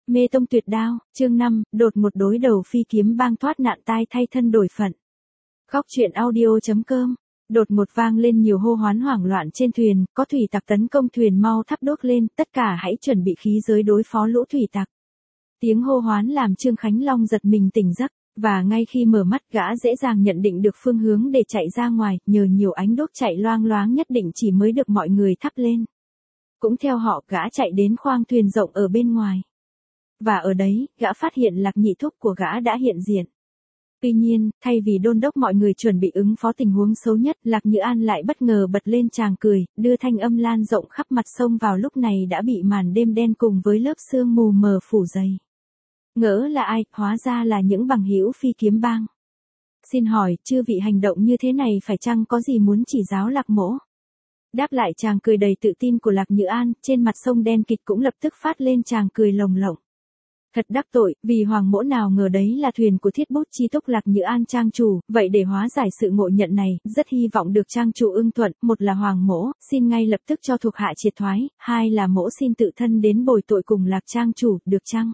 Mê tông tuyệt đao, chương 5, đột một đối đầu phi kiếm bang thoát nạn tai thay thân đổi phận. Góc truyện audio.com. Đột một vang lên nhiều hô hoán hoảng loạn trên thuyền, có thủy tặc tấn công thuyền mau thắp đốt lên, tất cả hãy chuẩn bị khí giới đối phó lũ thủy tặc. Tiếng hô hoán làm Trương Khánh Long giật mình tỉnh giấc, và ngay khi mở mắt gã dễ dàng nhận định được phương hướng để chạy ra ngoài, nhờ nhiều ánh đốt chạy loang loáng nhất định chỉ mới được mọi người thắp lên. Cũng theo họ, gã chạy đến khoang thuyền rộng ở bên ngoài. Và ở đấy, gã phát hiện Lạc Nhị Thúc của gã đã hiện diện. Tuy nhiên, thay vì đôn đốc mọi người chuẩn bị ứng phó tình huống xấu nhất, Lạc Nhữ An lại bất ngờ bật lên tràng cười, đưa thanh âm lan rộng khắp mặt sông vào lúc này đã bị màn đêm đen cùng với lớp sương mù mờ phủ dày. Ngỡ là ai, hóa ra là những bằng hữu phi kiếm bang. Xin hỏi, chư vị hành động như thế này phải chăng có gì muốn chỉ giáo Lạc Mỗ? Đáp lại tràng cười đầy tự tin của Lạc Nhữ An, trên mặt sông đen kịt cũng lập tức phát lên tràng cười lồng lộng. Thật đắc tội, vì Hoàng Mỗ nào ngờ đấy là thuyền của Thiết Bút Chi Túc Lạc Nhữ An trang chủ, vậy để hóa giải sự ngộ nhận này, rất hy vọng được trang chủ ưng thuận, một là Hoàng Mỗ, xin ngay lập tức cho thuộc hạ triệt thoái, hai là Mỗ xin tự thân đến bồi tội cùng Lạc trang chủ, được chăng?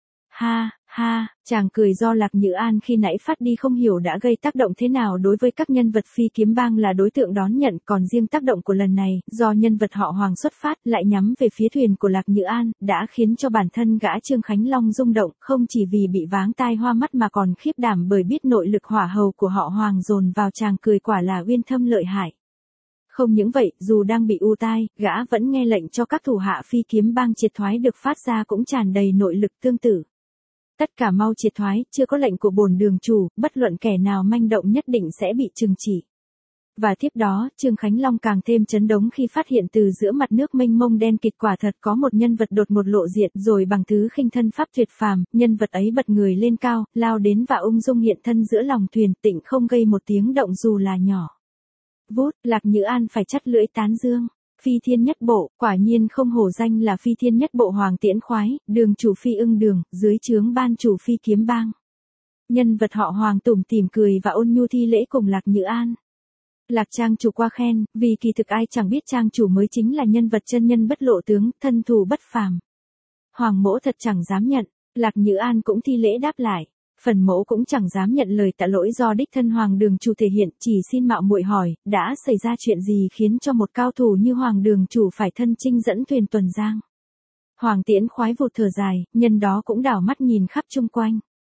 Ha, ha, chàng cười do Lạc Nhữ An khi nãy phát đi không hiểu đã gây tác động thế nào đối với các nhân vật phi kiếm bang là đối tượng đón nhận, còn riêng tác động của lần này, do nhân vật họ Hoàng xuất phát lại nhắm về phía thuyền của Lạc Nhữ An, đã khiến cho bản thân gã Trương Khánh Long rung động, không chỉ vì bị váng tai hoa mắt mà còn khiếp đảm bởi biết nội lực hỏa hầu của họ Hoàng dồn vào chàng cười quả là uyên thâm lợi hại. Không những vậy, dù đang bị u tai, gã vẫn nghe lệnh cho các thủ hạ phi kiếm bang triệt thoái được phát ra cũng tràn đầy nội lực tương tự. Tất cả mau triệt thoái, chưa có lệnh của bổn đường chủ, bất luận kẻ nào manh động nhất định sẽ bị trừng trị. Và tiếp đó, Trương Khánh Long càng thêm chấn động khi phát hiện từ giữa mặt nước mênh mông đen kịt quả thật có một nhân vật đột một lộ diện, rồi bằng thứ khinh thân pháp tuyệt phàm, nhân vật ấy bật người lên cao, lao đến và ung dung hiện thân giữa lòng thuyền, tịnh không gây một tiếng động dù là nhỏ. Vút, Lạc Nhữ An phải chắt lưỡi tán dương. Phi thiên nhất bộ, quả nhiên không hổ danh là phi thiên nhất bộ Hoàng Tiễn khoái, đường chủ phi ưng đường, dưới trướng ban chủ phi kiếm bang. Nhân vật họ Hoàng tủm tỉm cười và ôn nhu thi lễ cùng Lạc Nhữ An. Lạc trang chủ qua khen, vì kỳ thực ai chẳng biết trang chủ mới chính là nhân vật chân nhân bất lộ tướng, thân thù bất phàm. Hoàng Mỗ thật chẳng dám nhận, Lạc Nhữ An cũng thi lễ đáp lại. Phần Mỗ cũng chẳng dám nhận lời tạ lỗi do đích thân Hoàng đường chủ thể hiện, chỉ xin mạo muội hỏi, đã xảy ra chuyện gì khiến cho một cao thủ như Hoàng đường chủ phải thân chinh dẫn thuyền tuần giang? Hoàng Tiễn khoái vụt thở dài, nhân đó cũng đảo mắt nhìn khắp chung quanh.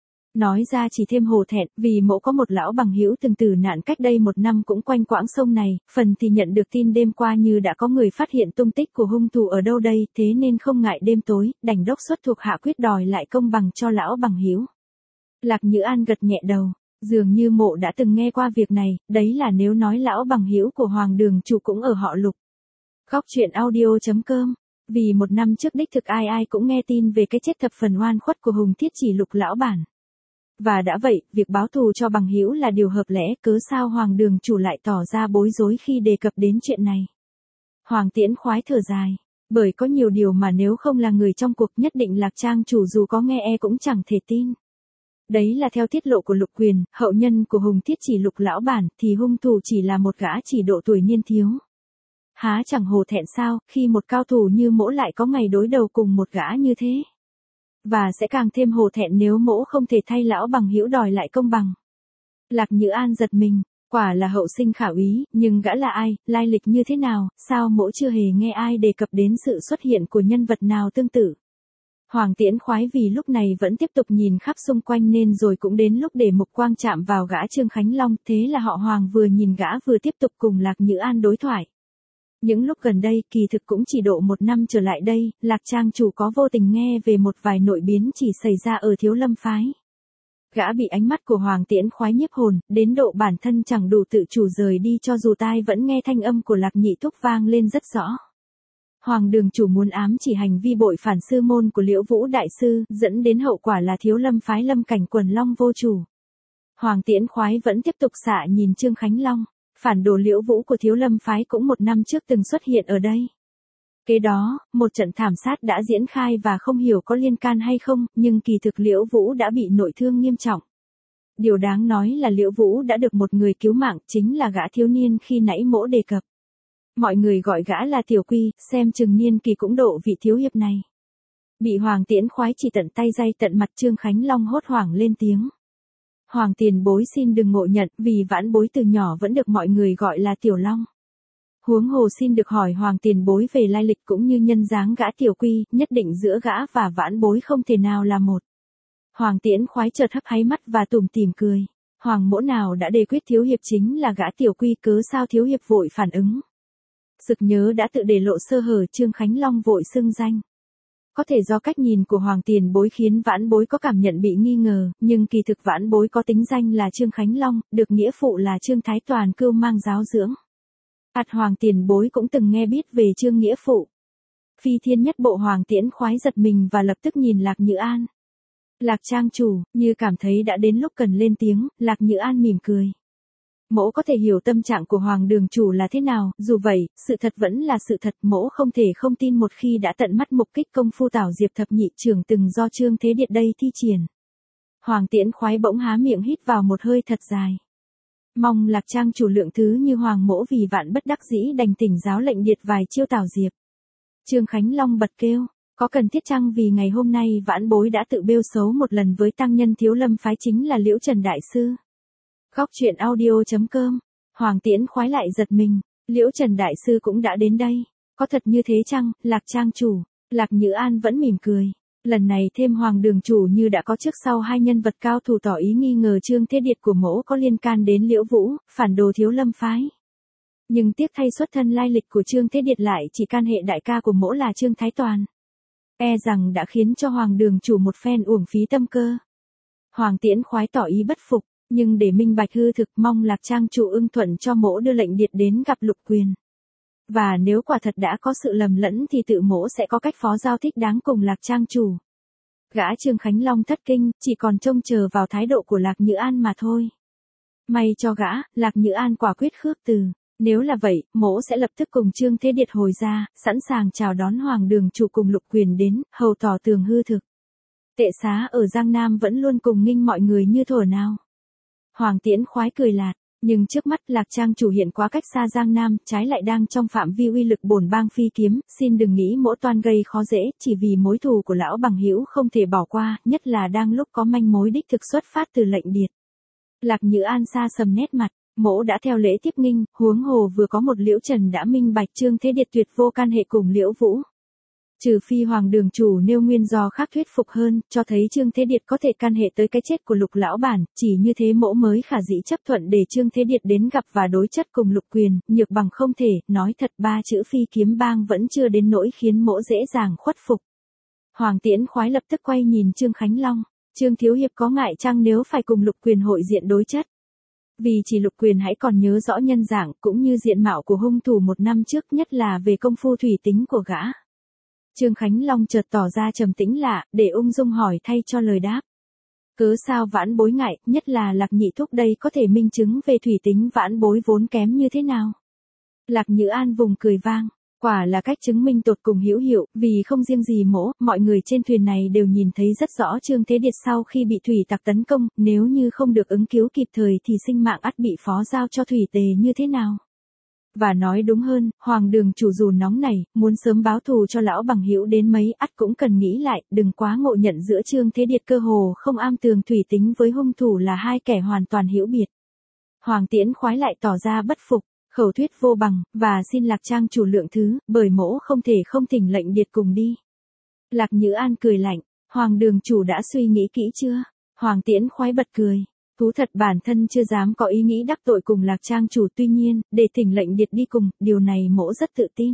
Nói ra chỉ thêm hổ thẹn, vì Mỗ có một lão bằng hữu từng tử nạn cách đây 1 năm cũng quanh quãng sông này, phần thì nhận được tin đêm qua như đã có người phát hiện tung tích của hung thủ ở đâu đây, thế nên không ngại đêm tối, đành đốc xuất thuộc hạ quyết đòi lại công bằng cho lão bằng hữu. Lạc Nhữ An gật nhẹ đầu, dường như Mộ đã từng nghe qua việc này, đấy là nếu nói lão bằng hữu của Hoàng đường chủ cũng ở họ Lục. Góc truyện audio.com. Vì 1 năm trước đích thực ai cũng nghe tin về cái chết thập phần oan khuất của Hùng Thiết Chỉ Lục lão bản. Và đã vậy, việc báo thù cho bằng hữu là điều hợp lẽ, cớ sao Hoàng đường chủ lại tỏ ra bối rối khi đề cập đến chuyện này. Hoàng Tiễn khoái thở dài, bởi có nhiều điều mà nếu không là người trong cuộc nhất định Lạc trang chủ dù có nghe cũng chẳng thể tin. Đấy là theo tiết lộ của Lục Quyền, hậu nhân của Hùng Thiết Chỉ Lục lão bản, thì hung thủ chỉ là một gã chỉ độ tuổi niên thiếu. Há chẳng hổ thẹn sao, khi một cao thủ như Mỗ lại có ngày đối đầu cùng một gã như thế. Và sẽ càng thêm hổ thẹn nếu Mỗ không thể thay lão bằng hữu đòi lại công bằng. Lạc Nhữ An giật mình, quả là hậu sinh khả úy, nhưng gã là ai, lai lịch như thế nào, sao Mỗ chưa hề nghe ai đề cập đến sự xuất hiện của nhân vật nào tương tự. Hoàng Tiễn khoái vì lúc này vẫn tiếp tục nhìn khắp xung quanh nên rồi cũng đến lúc để mục quang chạm vào gã Trương Khánh Long, thế là họ Hoàng vừa nhìn gã vừa tiếp tục cùng Lạc Nhữ An đối thoại. Những lúc gần đây, kỳ thực cũng chỉ độ 1 năm trở lại đây, Lạc trang chủ có vô tình nghe về một vài nội biến chỉ xảy ra ở Thiếu Lâm phái. Gã bị ánh mắt của Hoàng Tiễn khoái nhiếp hồn, đến độ bản thân chẳng đủ tự chủ rời đi cho dù tai vẫn nghe thanh âm của Lạc Nhị Thúc vang lên rất rõ. Hoàng đường chủ muốn ám chỉ hành vi bội phản sư môn của Liễu Vũ đại sư, dẫn đến hậu quả là Thiếu Lâm phái lâm cảnh quần long vô chủ. Hoàng Tiễn khoái vẫn tiếp tục xạ nhìn Trương Khánh Long, phản đồ Liễu Vũ của Thiếu Lâm phái cũng 1 năm trước từng xuất hiện ở đây. Kế đó, một trận thảm sát đã diễn khai và không hiểu có liên can hay không, nhưng kỳ thực Liễu Vũ đã bị nội thương nghiêm trọng. Điều đáng nói là Liễu Vũ đã được một người cứu mạng, chính là gã thiếu niên khi nãy Mỗ đề cập. Mọi người gọi gã là Tiểu Quy, xem chừng niên kỳ cũng độ vị thiếu hiệp này. Bị Hoàng Tiễn khoái chỉ tận tay day tận mặt Trương Khánh Long hốt hoảng lên tiếng. Hoàng tiền bối xin đừng ngộ nhận, vì vãn bối từ nhỏ vẫn được mọi người gọi là Tiểu Long. Huống hồ xin được hỏi Hoàng tiền bối về lai lịch cũng như nhân dáng gã Tiểu Quy, nhất định giữa gã và vãn bối không thể nào là một. Hoàng Tiễn khoái chợt hấp háy mắt và tủm tỉm cười. Hoàng mỗ nào đã đề quyết thiếu hiệp chính là gã Tiểu Quy, cớ sao thiếu hiệp vội phản ứng. Sực nhớ đã tự để lộ sơ hở, Trương Khánh Long vội xưng danh. Có thể do cách nhìn của Hoàng tiền bối khiến vãn bối có cảm nhận bị nghi ngờ, nhưng kỳ thực vãn bối có tính danh là Trương Khánh Long, được nghĩa phụ là Trương Thái Toàn cưu mang giáo dưỡng. Hoàng tiền bối cũng từng nghe biết về Trương nghĩa phụ. Phi thiên nhất bộ Hoàng Tiễn khoái giật mình và lập tức nhìn Lạc Nhữ An. Lạc trang chủ, như cảm thấy đã đến lúc cần lên tiếng, Lạc Nhữ An mỉm cười. Mỗ có thể hiểu tâm trạng của Hoàng đường chủ là thế nào, dù vậy, sự thật vẫn là sự thật, mỗ không thể không tin một khi đã tận mắt mục kích công phu Tảo Diệp thập nhị trưởng từng do Trương Thế Điệt đây thi triển. Hoàng Tiễn khoái bỗng há miệng hít vào một hơi thật dài. Mong Lạc trang chủ lượng thứ như Hoàng mỗ vì vạn bất đắc dĩ đành tỉnh giáo lệnh điệt vài chiêu Tảo Diệp. Trương Khánh Long bật kêu, có cần thiết chăng vì ngày hôm nay vãn bối đã tự bêu xấu một lần với tăng nhân Thiếu Lâm phái chính là Liễu Trần Đại Sư. Góc truyện audio.com. Hoàng Tiễn khoái lại giật mình, Liễu Trần Đại Sư cũng đã đến đây. Có thật như thế chăng, Lạc trang chủ? Lạc Nhữ An vẫn mỉm cười. Lần này thêm Hoàng đường chủ như đã có trước sau hai nhân vật cao thủ tỏ ý nghi ngờ Trương Thế Điệt của mỗ có liên can đến Liễu Vũ, phản đồ Thiếu Lâm phái. Nhưng tiếc thay xuất thân lai lịch của Trương Thế Điệt lại chỉ can hệ đại ca của mỗ là Trương Thái Toàn. E rằng đã khiến cho Hoàng đường chủ một phen uổng phí tâm cơ. Hoàng Tiễn khoái tỏ ý bất phục. Nhưng để minh bạch hư thực, mong Lạc trang chủ ưng thuận cho mỗ đưa lệnh điệt đến gặp Lục Quyền. Và nếu quả thật đã có sự lầm lẫn thì tự mỗ sẽ có cách phó giao thích đáng cùng Lạc trang chủ. Gã Trương Khánh Long thất kinh, chỉ còn trông chờ vào thái độ của Lạc Nhữ An mà thôi. May cho gã, Lạc Nhữ An quả quyết khước từ. Nếu là vậy, mỗ sẽ lập tức cùng Trương Thế Điệt hồi ra, sẵn sàng chào đón Hoàng đường chủ cùng Lục Quyền đến, hầu tỏ tường hư thực. Tệ xá ở Giang Nam vẫn luôn cùng nghinh mọi người như thuở nào. Hoàng Tiễn khoái cười lạt, nhưng trước mắt Lạc trang chủ hiện quá cách xa Giang Nam, trái lại đang trong phạm vi uy lực bổn bang phi kiếm, xin đừng nghĩ mỗ toan gây khó dễ, chỉ vì mối thù của lão bằng hữu không thể bỏ qua, nhất là đang lúc có manh mối đích thực xuất phát từ lệnh điệt. Lạc Nhữ An xa sầm nét mặt, mỗ đã theo lễ tiếp nghinh, huống hồ vừa có một Liễu Trần đã minh bạch Trương Thế Điệt tuyệt vô can hệ cùng Liễu Vũ. Trừ phi Hoàng đường chủ nêu nguyên do khác thuyết phục hơn, cho thấy Trương Thế Điệt có thể can hệ tới cái chết của Lục lão bản, chỉ như thế mỗ mới khả dĩ chấp thuận để Trương Thế Điệt đến gặp và đối chất cùng Lục Quyền, nhược bằng không thể, nói thật ba chữ phi kiếm bang vẫn chưa đến nỗi khiến mỗ dễ dàng khuất phục. Hoàng Tiễn khoái lập tức quay nhìn Trương Khánh Long, Trương thiếu hiệp có ngại chăng nếu phải cùng Lục Quyền hội diện đối chất? Vì chỉ Lục Quyền hãy còn nhớ rõ nhân dạng cũng như diện mạo của hung thủ một năm trước, nhất là về công phu thủy tính của gã. Trương Khánh Long chợt tỏ ra trầm tĩnh lạ, để ung dung hỏi thay cho lời đáp. Cớ sao vãn bối ngại, nhất là Lạc nhị thúc đây có thể minh chứng về thủy tính vãn bối vốn kém như thế nào? Lạc Nhữ An vùng cười vang, quả là cách chứng minh tột cùng hữu hiệu, vì không riêng gì mỗ, mọi người trên thuyền này đều nhìn thấy rất rõ Trương Thế Điệt sau khi bị thủy tặc tấn công, nếu như không được ứng cứu kịp thời thì sinh mạng ắt bị phó giao cho thủy tề như thế nào? Và nói đúng hơn, Hoàng đường chủ dù nóng này, muốn sớm báo thù cho lão bằng hữu đến mấy, ắt cũng cần nghĩ lại, đừng quá ngộ nhận giữa Trương Thế Điệt cơ hồ không am tường thủy tính với hung thủ là hai kẻ hoàn toàn hữu biệt. Hoàng Tiễn khoái lại tỏ ra bất phục, khẩu thuyết vô bằng, và xin Lạc trang chủ lượng thứ, bởi mỗ không thể không thỉnh lệnh điệt cùng đi. Lạc Nhữ An cười lạnh, Hoàng đường chủ đã suy nghĩ kỹ chưa? Hoàng Tiễn khoái bật cười. Thú thật bản thân chưa dám có ý nghĩ đắc tội cùng Lạc trang chủ, tuy nhiên, để thỉnh lệnh điệt đi cùng, điều này mỗ rất tự tin.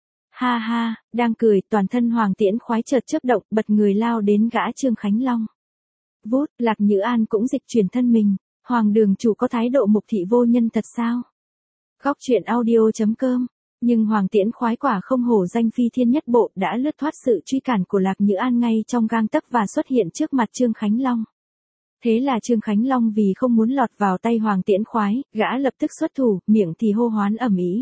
Ha ha, đang cười, toàn thân Hoàng Tiễn khoái chợt chớp động, bật người lao đến gã Trương Khánh Long. Vút, Lạc Nhữ An cũng dịch chuyển thân mình, Hoàng đường chủ có thái độ mục thị vô nhân thật sao? Góc truyện audio.com. Nhưng Hoàng Tiễn khoái quả không hổ danh phi thiên nhất bộ, đã lướt thoát sự truy cản của Lạc Nhữ An ngay trong gang tấc và xuất hiện trước mặt Trương Khánh Long. Thế là Trương Khánh Long vì không muốn lọt vào tay Hoàng Tiễn khoái, gã lập tức xuất thủ, miệng thì hô hoán ầm ĩ.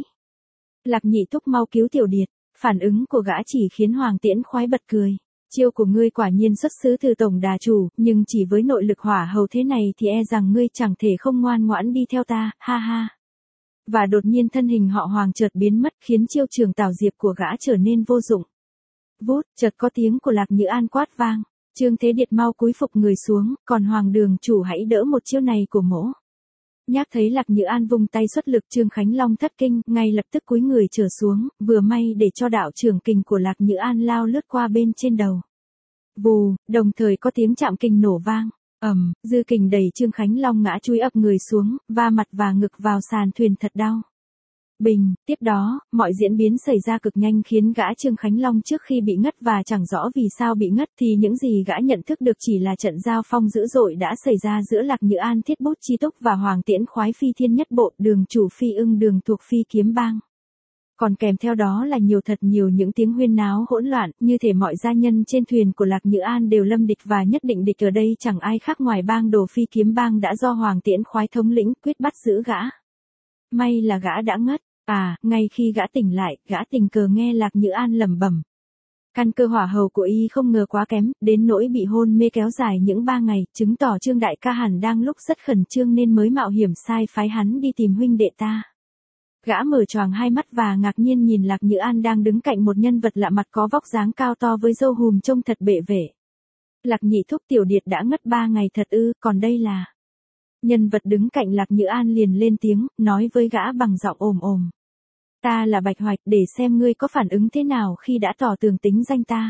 Lạc nhị thúc mau cứu tiểu điệt, phản ứng của gã chỉ khiến Hoàng Tiễn khoái bật cười. Chiêu của ngươi quả nhiên xuất xứ từ tổng đà chủ, nhưng chỉ với nội lực hỏa hầu thế này thì e rằng ngươi chẳng thể không ngoan ngoãn đi theo ta, ha ha. Và đột nhiên thân hình họ Hoàng chợt biến mất khiến chiêu trường Tảo Diệp của gã trở nên vô dụng. Vút, chợt có tiếng của Lạc Nhữ An quát vang. Trương Thế Điệt mau cúi phục người xuống, còn Hoàng đường chủ hãy đỡ một chiêu này của mỗ. Nhác thấy Lạc Nhữ An vung tay xuất lực, Trương Khánh Long thất kinh, ngay lập tức cúi người trở xuống, vừa may để cho đạo trưởng kình của Lạc Nhữ An lao lướt qua bên trên đầu. Vù, đồng thời có tiếng chạm kình nổ vang. Dư kình đẩy Trương Khánh Long ngã chui ập người xuống, va mặt và ngực vào sàn thuyền thật đau. Bình, tiếp đó, mọi diễn biến xảy ra cực nhanh khiến gã Trương Khánh Long trước khi bị ngất và chẳng rõ vì sao bị ngất thì những gì gã nhận thức được chỉ là trận giao phong dữ dội đã xảy ra giữa Lạc Nhữ An Thiết Bút Chi Túc và Hoàng Tiễn Khoái Phi Thiên Nhất Bộ, đường chủ Phi Ưng đường thuộc Phi Kiếm Bang. Còn kèm theo đó là thật nhiều những tiếng huyên náo hỗn loạn, như thể mọi gia nhân trên thuyền của Lạc Nhữ An đều lâm địch và nhất định địch ở đây chẳng ai khác ngoài bang đồ Phi Kiếm Bang đã do Hoàng Tiễn Khoái thống lĩnh quyết bắt giữ gã. May là gã đã ngất. Ngay khi gã tỉnh lại, gã tình cờ nghe Lạc Nhữ An lẩm bẩm. Căn cơ hỏa hầu của y không ngờ quá kém, đến nỗi bị hôn mê kéo dài những 3 ngày, chứng tỏ Trương đại ca hẳn đang lúc rất khẩn trương nên mới mạo hiểm sai phái hắn đi tìm huynh đệ ta. Gã mở choàng hai mắt và ngạc nhiên nhìn Lạc Nhữ An đang đứng cạnh một nhân vật lạ mặt có vóc dáng cao to với râu hùm trông thật bệ vệ. Lạc nhị thúc, Tiểu Điệt đã ngất 3 ngày thật ư, còn đây là... Nhân vật đứng cạnh Lạc Nhữ An liền lên tiếng, nói với gã bằng giọng ồm ồm. Ta là Bạch Hoạch, để xem ngươi có phản ứng thế nào khi đã tỏ tường tính danh ta.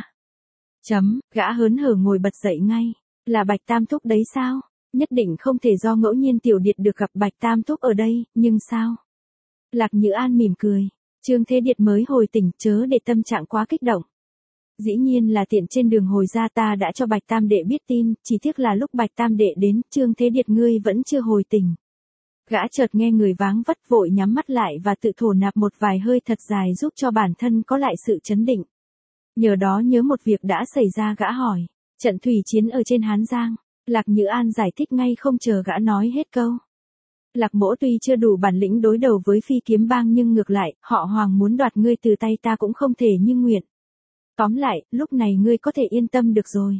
Gã hớn hở ngồi bật dậy ngay. Là Bạch Tam Thúc đấy sao? Nhất định không thể do ngẫu nhiên Tiểu Điệt được gặp Bạch Tam Thúc ở đây, nhưng sao? Lạc Nhữ An mỉm cười. Trương Thế Điệt mới hồi tỉnh, chớ để tâm trạng quá kích động. Dĩ nhiên là tiện trên đường hồi ra ta đã cho Bạch Tam Đệ biết tin, chỉ tiếc là lúc Bạch Tam Đệ đến, Trương Thế Điệt ngươi vẫn chưa hồi tỉnh. Gã chợt nghe người váng vất vội nhắm mắt lại và tự thổ nạp một vài hơi thật dài giúp cho bản thân có lại sự chấn định. Nhờ đó nhớ một việc đã xảy ra, gã hỏi. Trận thủy chiến ở trên Hán Giang. Lạc Nhữ An giải thích ngay không chờ gã nói hết câu. Lạc mỗ tuy chưa đủ bản lĩnh đối đầu với Phi Kiếm Bang nhưng ngược lại, họ Hoàng muốn đoạt ngươi từ tay ta cũng không thể như nguyện. Tóm lại, lúc này ngươi có thể yên tâm được rồi.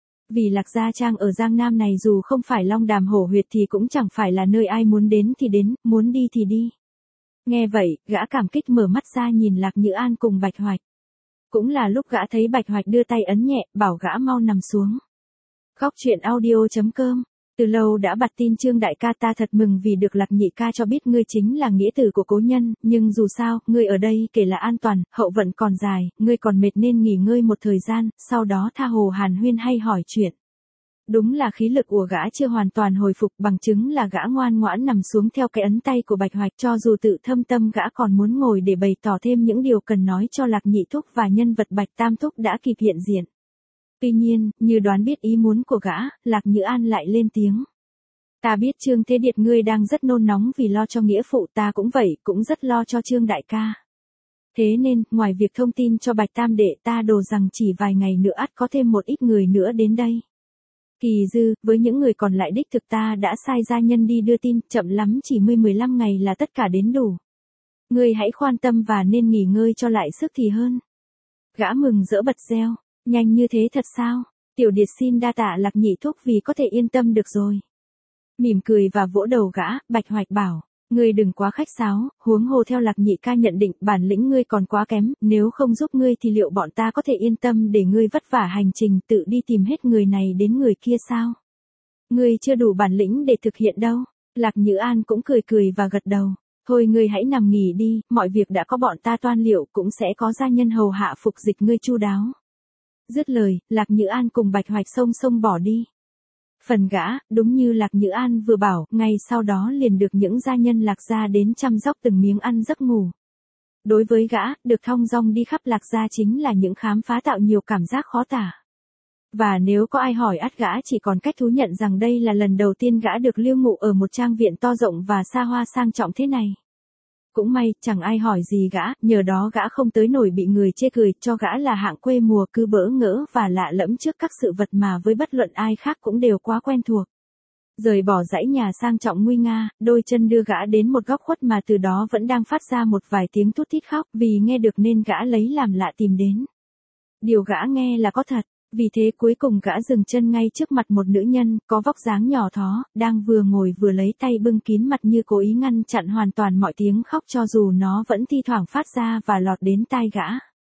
Vì Lạc Gia Trang ở Giang Nam này dù không phải Long Đàm Hổ Huyệt thì cũng chẳng phải là nơi ai muốn đến thì đến, muốn đi thì đi. Nghe vậy, gã cảm kích mở mắt ra nhìn Lạc Nhữ An cùng Bạch Hoạch. Cũng là lúc gã thấy Bạch Hoạch đưa tay ấn nhẹ, bảo gã mau nằm xuống. Khóc chuyện audio.com. Từ lâu đã bặt tin Trương đại ca, ta thật mừng vì được Lạc nhị ca cho biết ngươi chính là nghĩa tử của cố nhân, nhưng dù sao, ngươi ở đây kể là an toàn, hậu vận còn dài, ngươi còn mệt nên nghỉ ngơi một thời gian, sau đó tha hồ hàn huyên hay hỏi chuyện. Đúng là khí lực của gã chưa hoàn toàn hồi phục, bằng chứng là gã ngoan ngoãn nằm xuống theo cái ấn tay của Bạch Hoạch, cho dù tự thâm tâm gã còn muốn ngồi để bày tỏ thêm những điều cần nói cho Lạc nhị thúc và nhân vật Bạch Tam thúc đã kịp hiện diện. Tuy nhiên, như đoán biết ý muốn của gã, Lạc Nhữ An lại lên tiếng. Ta biết Trương Thế Điệt ngươi đang rất nôn nóng vì lo cho nghĩa phụ, ta cũng vậy, cũng rất lo cho Trương đại ca. Thế nên, ngoài việc thông tin cho Bạch Tam Đệ, ta đồ rằng chỉ vài ngày nữa ắt có thêm một ít người nữa đến đây. Kỳ dư, với những người còn lại đích thực ta đã sai gia nhân đi đưa tin, chậm lắm chỉ 15 ngày là tất cả đến đủ. Ngươi hãy khoan tâm và nên nghỉ ngơi cho lại sức thì hơn. Gã mừng rỡ bật reo. Nhanh như thế thật sao? Tiểu Điệt xin đa tạ Lạc nhị thúc vì có thể yên tâm được rồi. Mỉm cười và vỗ đầu gã, Bạch Hoạch bảo, ngươi đừng quá khách sáo, huống hồ theo Lạc nhị ca nhận định bản lĩnh ngươi còn quá kém, nếu không giúp ngươi thì liệu bọn ta có thể yên tâm để ngươi vất vả hành trình tự đi tìm hết người này đến người kia sao? Ngươi chưa đủ bản lĩnh để thực hiện đâu. Lạc Nhữ An cũng cười cười và gật đầu. Thôi ngươi hãy nằm nghỉ đi, mọi việc đã có bọn ta toan liệu, cũng sẽ có gia nhân hầu hạ phục dịch ngươi chu đáo. Dứt lời, Lạc Nhữ An cùng Bạch Hoạch xông bỏ đi. Phần gã, đúng như Lạc Nhữ An vừa bảo, ngay sau đó liền được những gia nhân Lạc gia đến chăm sóc từng miếng ăn giấc ngủ. Đối với gã, được thong dong đi khắp Lạc gia chính là những khám phá tạo nhiều cảm giác khó tả. Và nếu có ai hỏi ắt gã chỉ còn cách thú nhận rằng đây là lần đầu tiên gã được lưu ngụ ở một trang viện to rộng và xa hoa sang trọng thế này. Cũng may, chẳng ai hỏi gì gã, nhờ đó gã không tới nổi bị người chê cười, cho gã là hạng quê mùa cứ bỡ ngỡ và lạ lẫm trước các sự vật mà với bất luận ai khác cũng đều quá quen thuộc. Rời bỏ dãy nhà sang trọng nguy nga, đôi chân đưa gã đến một góc khuất mà từ đó vẫn đang phát ra một vài tiếng thút thít khóc, vì nghe được nên gã lấy làm lạ tìm đến. Điều gã nghe là có thật. Vì thế cuối cùng gã dừng chân ngay trước mặt một nữ nhân, có vóc dáng nhỏ thó, đang vừa ngồi vừa lấy tay bưng kín mặt như cố ý ngăn chặn hoàn toàn mọi tiếng khóc cho dù nó vẫn thi thoảng phát ra và lọt đến tai gã.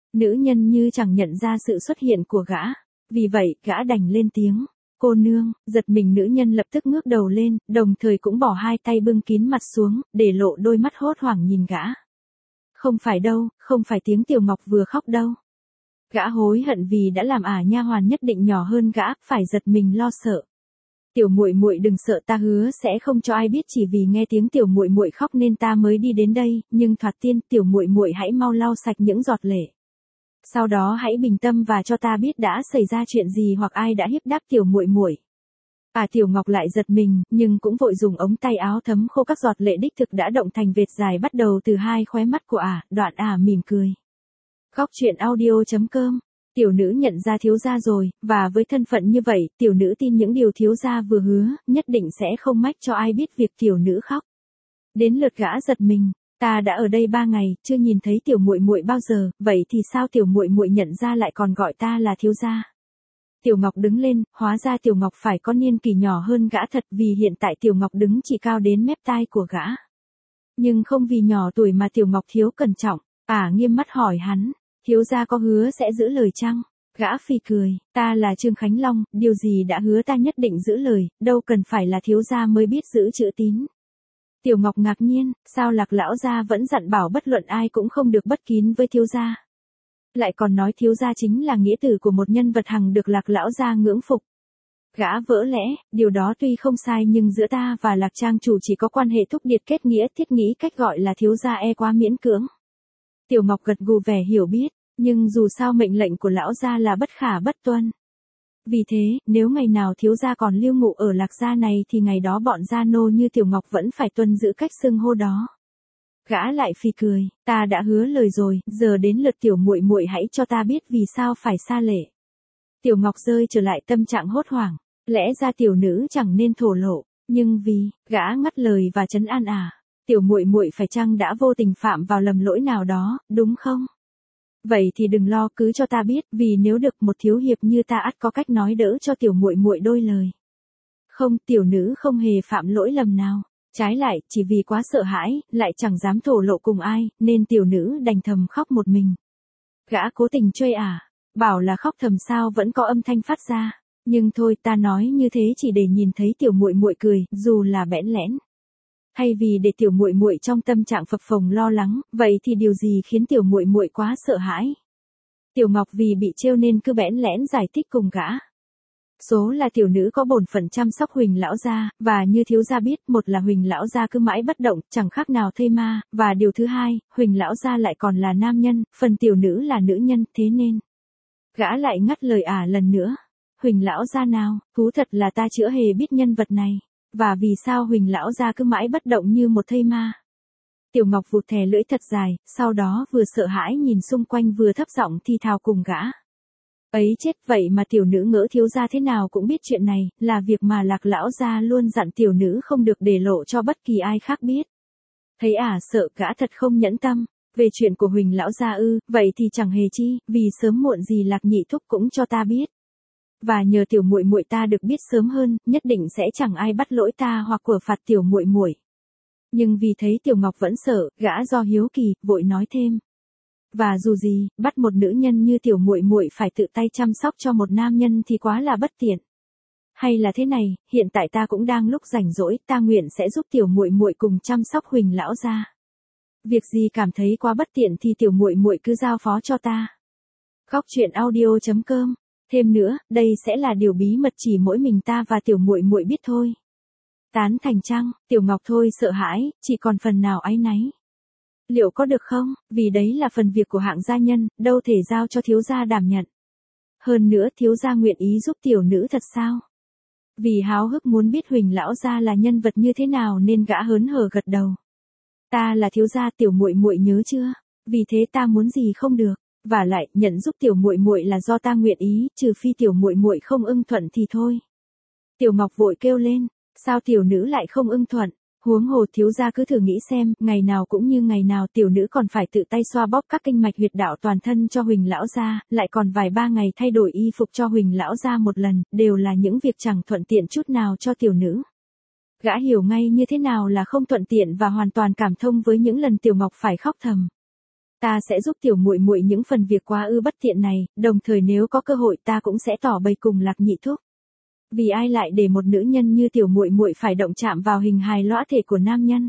Nữ nhân như chẳng nhận ra sự xuất hiện của gã. Vì vậy, gã đành lên tiếng. Cô nương, giật mình nữ nhân lập tức ngước đầu lên, đồng thời cũng bỏ hai tay bưng kín mặt xuống, để lộ đôi mắt hốt hoảng nhìn gã. Không phải đâu, không phải tiếng Tiểu Ngọc vừa khóc đâu. Gã hối hận vì đã làm nha hoàn nhất định nhỏ hơn gã, phải giật mình lo sợ. Tiểu muội muội đừng sợ, ta hứa sẽ không cho ai biết, chỉ vì nghe tiếng tiểu muội muội khóc nên ta mới đi đến đây, nhưng thoạt tiên, tiểu muội muội hãy mau lau sạch những giọt lệ. Sau đó hãy bình tâm và cho ta biết đã xảy ra chuyện gì hoặc ai đã hiếp đáp tiểu muội muội. Tiểu Ngọc lại giật mình, nhưng cũng vội dùng ống tay áo thấm khô các giọt lệ đích thực đã động thành vệt dài bắt đầu từ hai khóe mắt của đoạn mỉm cười. Góc truyện audio.com. Tiểu nữ nhận ra thiếu gia rồi, và với thân phận như vậy, tiểu nữ tin những điều thiếu gia vừa hứa, nhất định sẽ không mách cho ai biết việc tiểu nữ khóc. Đến lượt gã giật mình, ta đã ở đây 3 ngày, chưa nhìn thấy tiểu muội muội bao giờ, vậy thì sao tiểu muội muội nhận ra lại còn gọi ta là thiếu gia? Tiểu Ngọc đứng lên, hóa ra Tiểu Ngọc phải có niên kỷ nhỏ hơn gã thật, vì hiện tại Tiểu Ngọc đứng chỉ cao đến mép tai của gã. Nhưng không vì nhỏ tuổi mà Tiểu Ngọc thiếu cẩn trọng, nghiêm mắt hỏi hắn, thiếu gia có hứa sẽ giữ lời chăng? Gã phì cười, ta là Trương Khánh Long, điều gì đã hứa ta nhất định giữ lời, đâu cần phải là thiếu gia mới biết giữ chữ tín. Tiểu Ngọc ngạc nhiên, sao Lạc lão gia vẫn dặn bảo bất luận ai cũng không được bất kín với thiếu gia. Lại còn nói thiếu gia chính là nghĩa tử của một nhân vật hằng được Lạc lão gia ngưỡng phục. Gã vỡ lẽ, điều đó tuy không sai nhưng giữa ta và Lạc trang chủ chỉ có quan hệ thúc điệt kết nghĩa, thiết nghĩ cách gọi là thiếu gia quá miễn cưỡng. Tiểu Ngọc gật gù vẻ hiểu biết, nhưng dù sao mệnh lệnh của lão gia là bất khả bất tuân. Vì thế, nếu ngày nào thiếu gia còn lưu ngụ ở Lạc gia này thì ngày đó bọn gia nô như Tiểu Ngọc vẫn phải tuân giữ cách xưng hô đó. Gã lại phì cười, ta đã hứa lời rồi, giờ đến lượt tiểu muội muội hãy cho ta biết vì sao phải xa lệ. Tiểu Ngọc rơi trở lại tâm trạng hốt hoảng, lẽ ra tiểu nữ chẳng nên thổ lộ, nhưng vì, gã ngắt lời và trấn an tiểu muội muội phải chăng đã vô tình phạm vào lầm lỗi nào đó, đúng không? Vậy thì đừng lo, cứ cho ta biết, vì nếu được một thiếu hiệp như ta ắt có cách nói đỡ cho tiểu muội muội đôi lời. Không, tiểu nữ không hề phạm lỗi lầm nào. Trái lại, chỉ vì quá sợ hãi, lại chẳng dám thổ lộ cùng ai, nên tiểu nữ đành thầm khóc một mình. Gã cố tình chơi bảo là khóc thầm sao vẫn có âm thanh phát ra, nhưng thôi ta nói như thế chỉ để nhìn thấy tiểu muội muội cười, dù là bẽn lẽn. Thay vì để tiểu muội muội trong tâm trạng phập phồng lo lắng, vậy thì điều gì khiến tiểu muội muội quá sợ hãi? Tiểu Ngọc vì bị trêu nên cứ bẽn lẽn giải thích cùng gã. Số là tiểu nữ có bổn phận chăm sóc Huỳnh lão gia, và như thiếu gia biết, một là Huỳnh lão gia cứ mãi bất động, chẳng khác nào thây ma, và điều thứ hai, Huỳnh lão gia lại còn là nam nhân, phần tiểu nữ là nữ nhân, thế nên. Gã lại ngắt lời lần nữa. Huỳnh lão gia nào, thú thật là ta chưa hề biết nhân vật này, và vì sao Huỳnh lão gia cứ mãi bất động như một thây ma? Tiểu Ngọc vụt thè lưỡi thật dài, sau đó vừa sợ hãi nhìn xung quanh vừa thấp giọng thi thào cùng gã. Ấy chết, vậy mà tiểu nữ ngỡ thiếu gia thế nào cũng biết chuyện này, là việc mà Lạc lão gia luôn dặn tiểu nữ không được để lộ cho bất kỳ ai khác biết. Thấy sợ gã thật không nhẫn tâm, về chuyện của Huỳnh lão gia vậy thì chẳng hề chi, vì sớm muộn gì Lạc nhị thúc cũng cho ta biết. Và nhờ tiểu muội muội ta được biết sớm hơn, nhất định sẽ chẳng ai bắt lỗi ta hoặc của phạt tiểu muội muội. Nhưng vì thấy Tiểu Ngọc vẫn sợ, gã do hiếu kỳ, vội nói thêm. Và dù gì, bắt một nữ nhân như tiểu muội muội phải tự tay chăm sóc cho một nam nhân thì quá là bất tiện. Hay là thế này, hiện tại ta cũng đang lúc rảnh rỗi, ta nguyện sẽ giúp tiểu muội muội cùng chăm sóc Huỳnh lão gia. Việc gì cảm thấy quá bất tiện thì tiểu muội muội cứ giao phó cho ta. Góc truyện audio.com. Thêm nữa, đây sẽ là điều bí mật chỉ mỗi mình ta và tiểu muội muội biết thôi. Tán thành chăng? Tiểu Ngọc thôi sợ hãi, chỉ còn phần nào áy náy. Liệu có được không? Vì đấy là phần việc của hạng gia nhân, đâu thể giao cho thiếu gia đảm nhận. Hơn nữa thiếu gia nguyện ý giúp tiểu nữ thật sao? Vì háo hức muốn biết Huỳnh lão gia là nhân vật như thế nào nên gã hớn hở gật đầu. Ta là thiếu gia, tiểu muội muội nhớ chưa? Vì thế ta muốn gì không được, và lại nhận giúp tiểu muội muội là do ta nguyện ý, trừ phi tiểu muội muội không ưng thuận thì thôi. Tiểu Ngọc vội kêu lên, sao tiểu nữ lại không ưng thuận? Huống hồ thiếu gia cứ thử nghĩ xem, ngày nào cũng như ngày nào tiểu nữ còn phải tự tay xoa bóp các kinh mạch huyệt đạo toàn thân cho Huỳnh lão gia, lại còn vài ba ngày thay đổi y phục cho Huỳnh lão gia một lần, đều là những việc chẳng thuận tiện chút nào cho tiểu nữ. Gã hiểu ngay như thế nào là không thuận tiện và hoàn toàn cảm thông với những lần Tiểu Ngọc phải khóc thầm. Ta sẽ giúp tiểu muội muội những phần việc quá ư bất tiện này, đồng thời nếu có cơ hội ta cũng sẽ tỏ bày cùng Lạc Nhị thúc. Vì ai lại để một nữ nhân như tiểu muội muội phải động chạm vào hình hài lõa thể của nam nhân.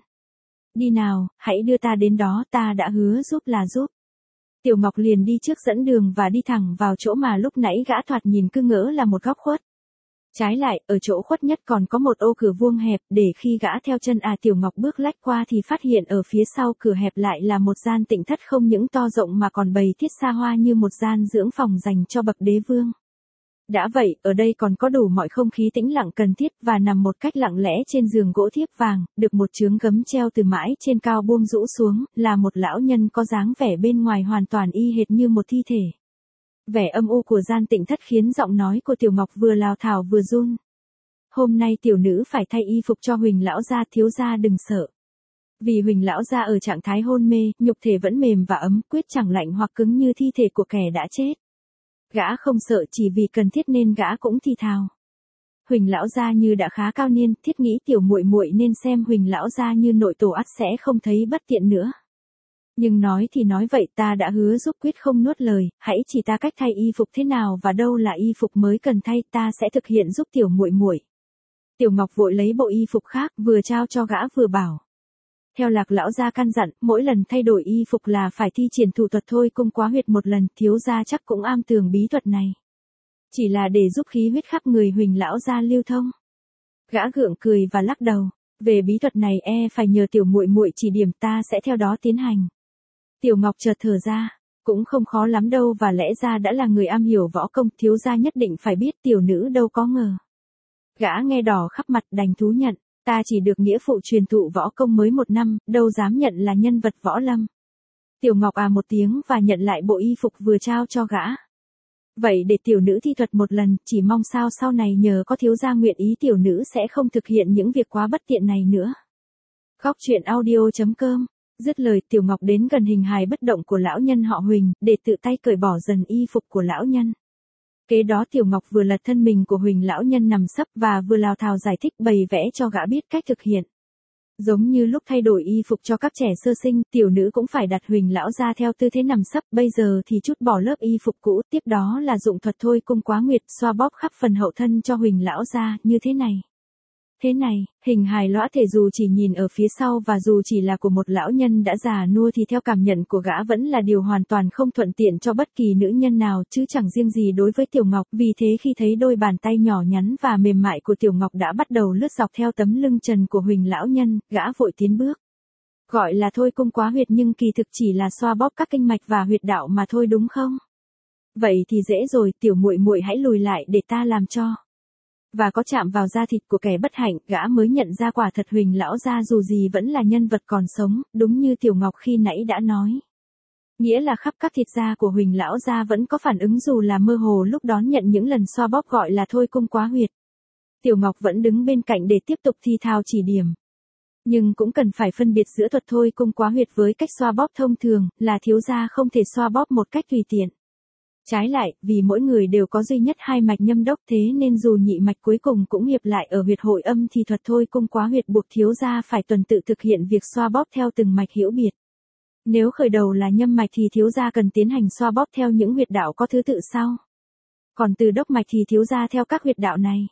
Đi nào, hãy đưa ta đến đó, ta đã hứa giúp là giúp. Tiểu Ngọc liền đi trước dẫn đường và đi thẳng vào chỗ mà lúc nãy gã thoạt nhìn cứ ngỡ là một góc khuất. Trái lại, ở chỗ khuất nhất còn có một ô cửa vuông hẹp, để khi gã theo chân Tiểu Ngọc bước lách qua thì phát hiện ở phía sau cửa hẹp lại là một gian tịnh thất không những to rộng mà còn bày thiết xa hoa như một gian dưỡng phòng dành cho bậc đế vương. Đã vậy, ở đây còn có đủ mọi không khí tĩnh lặng cần thiết và nằm một cách lặng lẽ trên giường gỗ thiếp vàng, được một chướng gấm treo từ mãi trên cao buông rũ xuống, là một lão nhân có dáng vẻ bên ngoài hoàn toàn y hệt như một thi thể. Vẻ âm u của gian tịnh thất khiến giọng nói của Tiểu Ngọc vừa lào thào vừa run. Hôm nay tiểu nữ phải thay y phục cho Huỳnh lão gia, thiếu gia đừng sợ. Vì Huỳnh lão gia ở trạng thái hôn mê, nhục thể vẫn mềm và ấm, quyết chẳng lạnh hoặc cứng như thi thể của kẻ đã chết. Gã không sợ, chỉ vì cần thiết nên gã cũng thì thào. Huỳnh lão gia như đã khá cao niên, thiết nghĩ tiểu muội muội nên xem Huỳnh lão gia như nội tổ ắt sẽ không thấy bất tiện nữa. Nhưng nói thì nói vậy, ta đã hứa giúp quyết không nuốt lời, hãy chỉ ta cách thay y phục thế nào và đâu là y phục mới cần thay, ta sẽ thực hiện giúp tiểu muội muội. Tiểu Ngọc vội lấy bộ y phục khác, vừa trao cho gã vừa bảo. Theo Lạc lão gia căn dặn, mỗi lần thay đổi y phục là phải thi triển thủ thuật thôi cung quá huyệt một lần, thiếu gia chắc cũng am tường bí thuật này. Chỉ là để giúp khí huyết khắp người Huỳnh lão gia lưu thông. Gã gượng cười và lắc đầu, về bí thuật này phải nhờ tiểu muội muội chỉ điểm, ta sẽ theo đó tiến hành. Tiểu Ngọc chợt thở ra, cũng không khó lắm đâu, và lẽ ra đã là người am hiểu võ công, thiếu gia nhất định phải biết, tiểu nữ đâu có ngờ. Gã nghe đỏ khắp mặt đành thú nhận, ta chỉ được nghĩa phụ truyền thụ võ công mới 1 năm, đâu dám nhận là nhân vật võ lâm. Tiểu Ngọc một tiếng và nhận lại bộ y phục vừa trao cho gã. Vậy để tiểu nữ thi thuật một lần, chỉ mong sao sau này nhờ có thiếu gia nguyện ý tiểu nữ sẽ không thực hiện những việc quá bất tiện này nữa. Góc truyện audio.com. Dứt lời, Tiểu Ngọc đến gần hình hài bất động của lão nhân họ Huỳnh, để tự tay cởi bỏ dần y phục của lão nhân. Kế đó Tiểu Ngọc vừa lật thân mình của Huỳnh lão nhân nằm sấp và vừa lào thào giải thích bày vẽ cho gã biết cách thực hiện. Giống như lúc thay đổi y phục cho các trẻ sơ sinh, tiểu nữ cũng phải đặt Huỳnh lão ra theo tư thế nằm sấp, bây giờ thì chút bỏ lớp y phục cũ, tiếp đó là dụng thuật thôi cung quá nguyệt, xoa bóp khắp phần hậu thân cho Huỳnh lão ra, như thế này. Thế này, hình hài lõa thể dù chỉ nhìn ở phía sau và dù chỉ là của một lão nhân đã già nua thì theo cảm nhận của gã vẫn là điều hoàn toàn không thuận tiện cho bất kỳ nữ nhân nào, chứ chẳng riêng gì đối với Tiểu Ngọc. Vì thế khi thấy đôi bàn tay nhỏ nhắn và mềm mại của Tiểu Ngọc đã bắt đầu lướt dọc theo tấm lưng trần của Huỳnh lão nhân, gã vội tiến bước. Gọi là thôi cung quá huyệt nhưng kỳ thực chỉ là xoa bóp các kinh mạch và huyệt đạo mà thôi, đúng không? Vậy thì dễ rồi, tiểu muội muội hãy lùi lại để ta làm cho. Và có chạm vào da thịt của kẻ bất hạnh, gã mới nhận ra quả thật Huỳnh lão gia dù gì vẫn là nhân vật còn sống, đúng như Tiểu Ngọc khi nãy đã nói. Nghĩa là khắp các thịt da của Huỳnh lão gia vẫn có phản ứng dù là mơ hồ lúc đón nhận những lần xoa bóp gọi là thôi cung quá huyệt. Tiểu Ngọc vẫn đứng bên cạnh để tiếp tục thi thao chỉ điểm. Nhưng cũng cần phải phân biệt giữa thuật thôi cung quá huyệt với cách xoa bóp thông thường, là thiếu gia không thể xoa bóp một cách tùy tiện. Trái lại, vì mỗi người đều có duy nhất 2 mạch nhâm đốc, thế nên dù nhị mạch cuối cùng cũng hiệp lại ở huyệt hội âm thì thuật thôi cung quá huyệt buộc thiếu gia phải tuần tự thực hiện việc xoa bóp theo từng mạch hữu biệt. Nếu khởi đầu là nhâm mạch thì thiếu gia cần tiến hành xoa bóp theo những huyệt đạo có thứ tự sau. Còn từ đốc mạch thì thiếu gia theo các huyệt đạo này.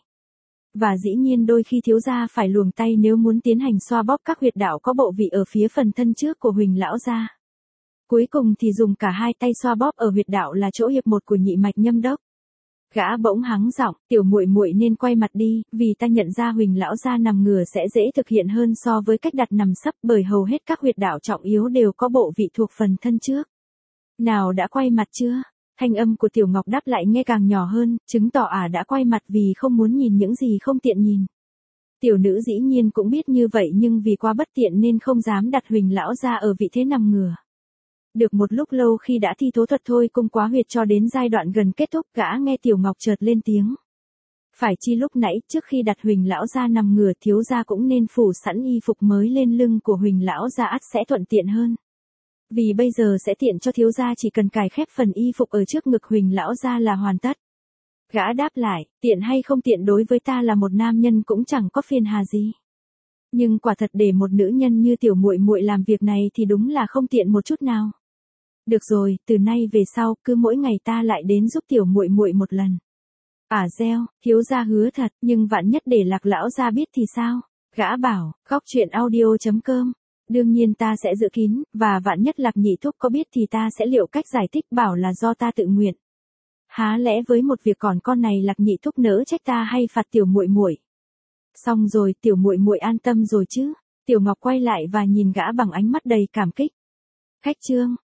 Và dĩ nhiên đôi khi thiếu gia phải luồng tay nếu muốn tiến hành xoa bóp các huyệt đạo có bộ vị ở phía phần thân trước của Huỳnh lão gia. Cuối cùng thì dùng cả 2 tay xoa bóp ở huyệt đạo là chỗ hiệp 1 của nhị mạch nhâm đốc. Gã bỗng hắng giọng, tiểu muội muội nên quay mặt đi, vì ta nhận ra Huỳnh lão gia nằm ngửa sẽ dễ thực hiện hơn so với cách đặt nằm sấp, bởi hầu hết các huyệt đạo trọng yếu đều có bộ vị thuộc phần thân trước. Nào đã quay mặt chưa? Thanh âm của Tiểu Ngọc đáp lại nghe càng nhỏ hơn, chứng tỏ đã quay mặt vì không muốn nhìn những gì không tiện nhìn. Tiểu nữ dĩ nhiên cũng biết như vậy nhưng vì quá bất tiện nên không dám đặt Huỳnh lão gia ở vị thế nằm ngửa. Được một lúc lâu khi đã thi thố thuật thôi cung quá huyệt cho đến giai đoạn gần kết thúc, gã nghe Tiểu Ngọc chợt lên tiếng. Phải chi lúc nãy trước khi đặt Huỳnh lão gia nằm ngửa thiếu gia cũng nên phủ sẵn y phục mới lên lưng của Huỳnh lão gia ắt sẽ thuận tiện hơn. Vì bây giờ sẽ tiện cho thiếu gia chỉ cần cài khép phần y phục ở trước ngực Huỳnh lão gia là hoàn tất. Gã đáp lại, tiện hay không tiện đối với ta là một nam nhân cũng chẳng có phiền hà gì. Nhưng quả thật để một nữ nhân như tiểu muội muội làm việc này thì đúng là không tiện một chút nào. Được rồi, từ nay về sau, cứ mỗi ngày ta lại đến giúp tiểu muội muội một lần. Gieo, thiếu gia hứa thật, nhưng vạn nhất để Lạc lão gia biết thì sao? Gã bảo, khóc chuyện audio.com. Đương nhiên ta sẽ giữ kín, và vạn nhất Lạc nhị thúc có biết thì ta sẽ liệu cách giải thích bảo là do ta tự nguyện. Há lẽ với một việc còn con này Lạc nhị thúc nỡ trách ta hay phạt tiểu muội muội. Xong rồi, tiểu muội muội an tâm rồi chứ? Tiểu Ngọc quay lại và nhìn gã bằng ánh mắt đầy cảm kích. Khách trương,